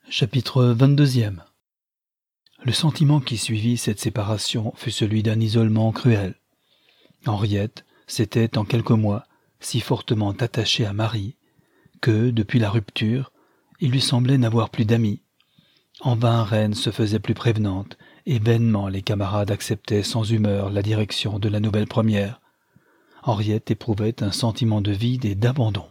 Chapitre 22. Le sentiment qui suivit cette séparation fut celui d'un isolement cruel. Henriette s'était en quelques mois si fortement attachée à Marie que, depuis la rupture, il lui semblait n'avoir plus d'amis. En vain Reine se faisait plus prévenante, et vainement les camarades acceptaient sans humeur la direction de la nouvelle première. Henriette éprouvait un sentiment de vide et d'abandon.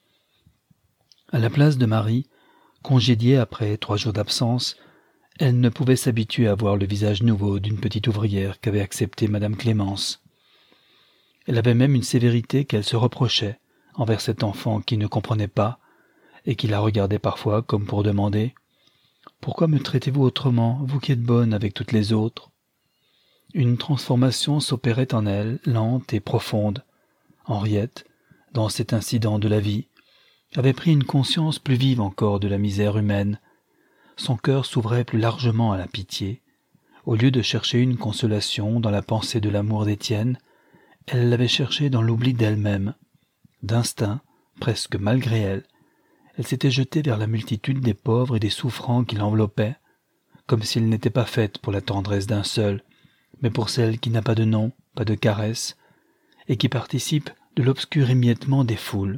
À la place de Marie, congédiée après 3 jours d'absence, elle ne pouvait s'habituer à voir le visage nouveau d'une petite ouvrière qu'avait acceptée Madame Clémence. Elle avait même une sévérité qu'elle se reprochait envers cet enfant qui ne comprenait pas et qui la regardait parfois comme pour demander « Pourquoi me traitez-vous autrement, vous qui êtes bonne avec toutes les autres ?» Une transformation s'opérait en elle, lente et profonde. Henriette, dans cet incident de la vie, avait pris une conscience plus vive encore de la misère humaine. Son cœur s'ouvrait plus largement à la pitié. Au lieu de chercher une consolation dans la pensée de l'amour d'Étienne, elle l'avait cherchée dans l'oubli d'elle-même. D'instinct, presque malgré elle, elle s'était jetée vers la multitude des pauvres et des souffrants qui l'enveloppaient, comme s'ils n'étaient pas faites pour la tendresse d'un seul, mais pour celle qui n'a pas de nom, pas de caresse, et qui participe de l'obscur émiettement des foules.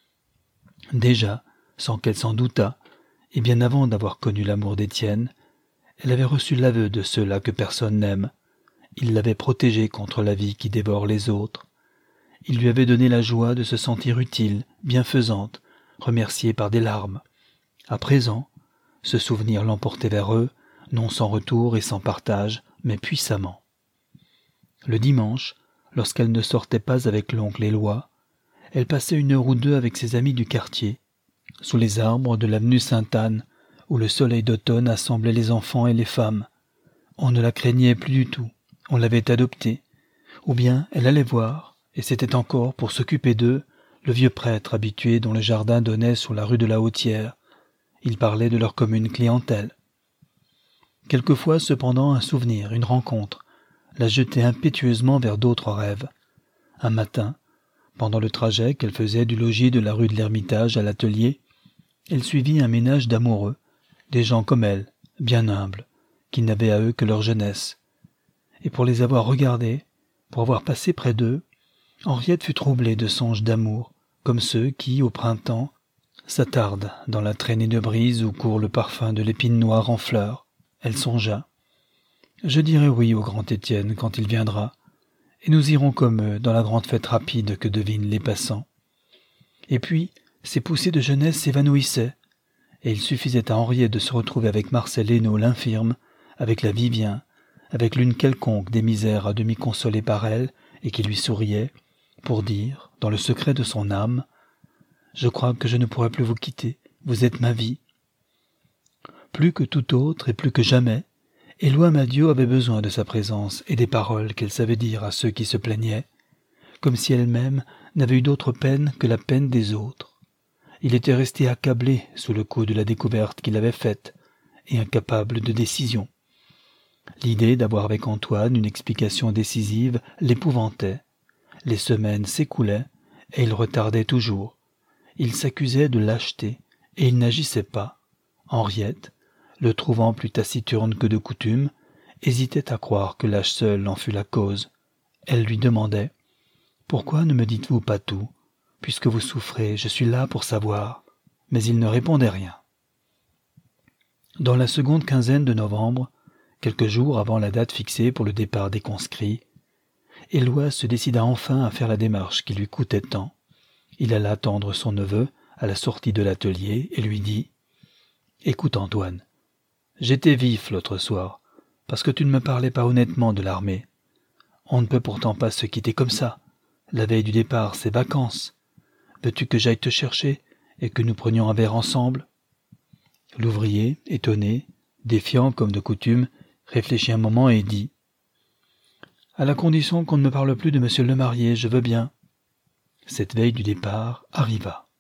Déjà, sans qu'elle s'en doutât, et bien avant d'avoir connu l'amour d'Étienne, elle avait reçu l'aveu de ceux-là que personne n'aime. Il l'avait protégée contre la vie qui dévore les autres. Il lui avait donné la joie de se sentir utile, bienfaisante, remerciée par des larmes. À présent, ce souvenir l'emportait vers eux, non sans retour et sans partage, mais puissamment. Le dimanche, lorsqu'elle ne sortait pas avec l'oncle Éloi, elle passait 1 heure ou 2 avec ses amis du quartier, sous les arbres de l'avenue Sainte-Anne, où le soleil d'automne assemblait les enfants et les femmes. On ne la craignait plus du tout, on l'avait adoptée. Ou bien elle allait voir, et c'était encore pour s'occuper d'eux, le vieux prêtre habitué dont le jardin donnait sur la rue de la Hautière. Il parlait de leur commune clientèle. Quelquefois, cependant, un souvenir, une rencontre, la jetait impétueusement vers d'autres rêves. Un matin, pendant le trajet qu'elle faisait du logis de la rue de l'Ermitage à l'atelier, elle suivit un ménage d'amoureux, des gens comme elle, bien humbles, qui n'avaient à eux que leur jeunesse. Et pour les avoir regardés, pour avoir passé près d'eux, Henriette fut troublée de songes d'amour, comme ceux qui, au printemps, s'attardent dans la traînée de brise où court le parfum de l'épine noire en fleurs. Elle songea. « Je dirai oui au grand Étienne quand il viendra, et nous irons comme eux dans la grande fête rapide que devinent les passants. » Et puis, ces poussées de jeunesse s'évanouissaient, et il suffisait à Henriette de se retrouver avec Marcel Hénault l'infirme, avec la Vivien, avec l'une quelconque des misères à demi consolée par elle et qui lui souriait, pour dire, dans le secret de son âme, « Je crois que je ne pourrai plus vous quitter, vous êtes ma vie. » Plus que tout autre et plus que jamais, Éloi Madiot avait besoin de sa présence et des paroles qu'elle savait dire à ceux qui se plaignaient, comme si elle-même n'avait eu d'autre peine que la peine des autres. Il était resté accablé sous le coup de la découverte qu'il avait faite, et incapable de décision. L'idée d'avoir avec Antoine une explication décisive l'épouvantait. Les semaines s'écoulaient, et il retardait toujours. Il s'accusait de lâcheté, et il n'agissait pas. Henriette, le trouvant plus taciturne que de coutume, hésitait à croire que l'âge seul en fût la cause. Elle lui demandait « Pourquoi ne me dites-vous pas tout ? Puisque vous souffrez, je suis là pour savoir. » Mais il ne répondait rien. Dans la seconde quinzaine de novembre, quelques jours avant la date fixée pour le départ des conscrits, Éloi se décida enfin à faire la démarche qui lui coûtait tant. Il alla attendre son neveu à la sortie de l'atelier et lui dit « Écoute Antoine, j'étais vif l'autre soir, parce que tu ne me parlais pas honnêtement de l'armée. On ne peut pourtant pas se quitter comme ça. La veille du départ, c'est vacances. Veux-tu que j'aille te chercher et que nous prenions un verre ensemble ?» L'ouvrier, étonné, défiant comme de coutume, réfléchit un moment et dit « À la condition qu'on ne me parle plus de monsieur le marié, je veux bien. » Cette veille du départ arriva.